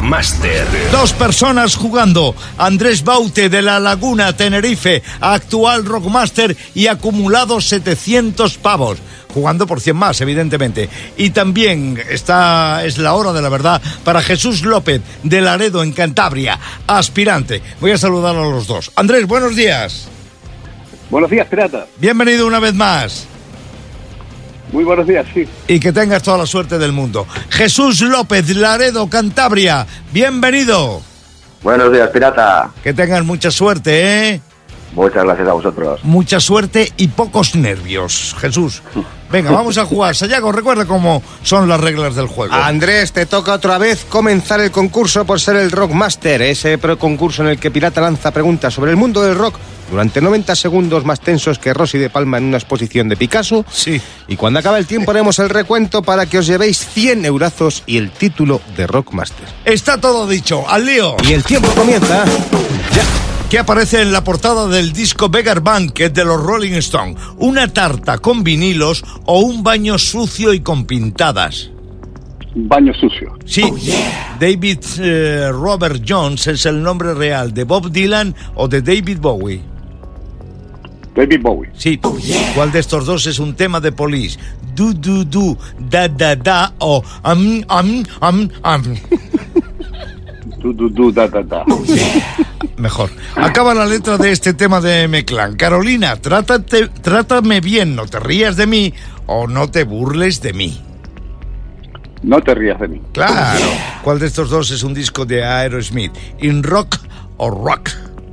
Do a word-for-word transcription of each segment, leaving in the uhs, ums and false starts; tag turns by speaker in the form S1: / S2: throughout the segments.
S1: Rockmaster.
S2: Dos personas jugando. Andrés Baute de La Laguna, Tenerife, actual Rockmaster y acumulado setecientos pavos. Jugando por cien más, evidentemente. Y también está, es la hora de la verdad para Jesús López de Laredo, en Cantabria, aspirante. Voy a saludar a los dos. Andrés, buenos días.
S3: Buenos días, pirata.
S2: Bienvenido una vez más.
S3: Muy buenos días, sí.
S2: Y que tengas toda la suerte del mundo. Jesús López, Laredo, Cantabria, bienvenido.
S4: Buenos días, pirata.
S2: Que tengas mucha suerte, ¿eh?
S4: Muchas gracias a vosotros.
S2: Mucha suerte y pocos nervios, Jesús. Venga, vamos a jugar. Sayago, recuerda cómo son las reglas del juego.
S5: Andrés, te toca otra vez comenzar el concurso por ser el Rockmaster, ese concurso en el que Pirata lanza preguntas sobre el mundo del rock durante noventa segundos más tensos que Rosy de Palma en una exposición de Picasso.
S2: Sí.
S5: Y cuando acabe el tiempo haremos el recuento para que os llevéis cien eurazos y el título de Rockmaster.
S2: Está todo dicho, al lío.
S5: Y el tiempo comienza ya.
S2: ¿Qué aparece en la portada del disco Beggar Banquet de los Rolling Stones? ¿Una tarta con vinilos o un baño sucio y con pintadas?
S3: Baño sucio.
S2: Sí. Oh, yeah. David eh, Robert Jones es el nombre real de Bob Dylan o de David Bowie.
S3: David Bowie.
S2: Sí. Oh, yeah. ¿Cuál de estos dos es un tema de Police? Du, du, du, da, da, da o am, am, am, am.
S3: Du, du, du, da, da, da.
S2: Sí. Mejor. Acaba la letra de este tema de M-Clan. Carolina, trátate, trátame bien, no te rías de mí o no te burles de mí.
S3: No te rías de mí.
S2: Claro. ¿Cuál de estos dos es un disco de Aerosmith? ¿In rock o rock?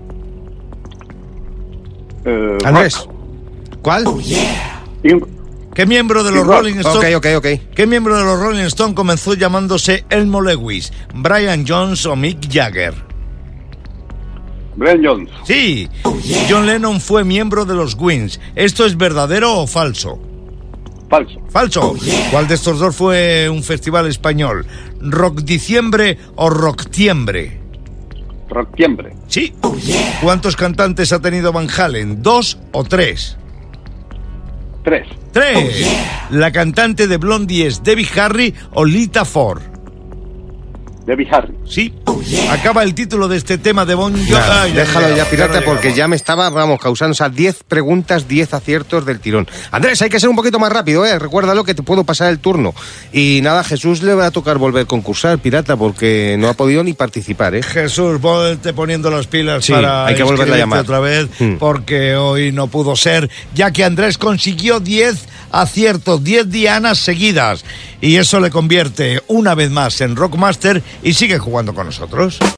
S3: Uh,
S5: Andrés.
S3: rock.
S5: ¿Cuál?
S3: Oh, yeah. In...
S2: ¿Qué miembro de los Rolling Stones?
S5: Ok, ok, ok.
S2: ¿Qué miembro de los Rolling Stones comenzó llamándose Elmo Lewis? ¿Brian Jones o Mick Jagger?
S3: Brian Jones.
S2: Sí. Oh, yeah. John Lennon fue miembro de los Wings. ¿Esto es verdadero o falso?
S3: Falso.
S2: Falso. Oh, yeah. ¿Cuál de estos dos fue un festival español? ¿Rock Diciembre o Rocktiembre?
S3: Rocktiembre.
S2: Sí. Oh, yeah. ¿Cuántos cantantes ha tenido Van Halen? ¿Dos o tres?
S3: Tres.
S2: Tres.
S1: Oh, yeah.
S2: ¿La cantante de Blondie es Debbie Harry o Lita Ford?
S3: Debbie Harry.
S2: Sí. Oh, yeah. Acaba el título de este tema de Bon Jovi.
S5: Nah, déjalo ya, ya, pirata,
S2: ya
S5: porque ya me estaba, vamos, causando, o sea, diez preguntas, diez aciertos del tirón. Andrés, hay que ser un poquito más rápido, ¿eh? Recuérdalo que te puedo pasar el turno. Y nada, Jesús le va a tocar volver a concursar, pirata, porque no ha podido ni participar, ¿eh?
S2: Jesús, volte poniendo las pilas,
S5: sí,
S2: para
S5: hay que volverle a llamar
S2: otra vez, hmm. porque hoy no pudo ser, ya que Andrés consiguió diez aciertos, diez dianas seguidas. Y eso le convierte una vez más en Rockmaster y sigue jugando con nosotros.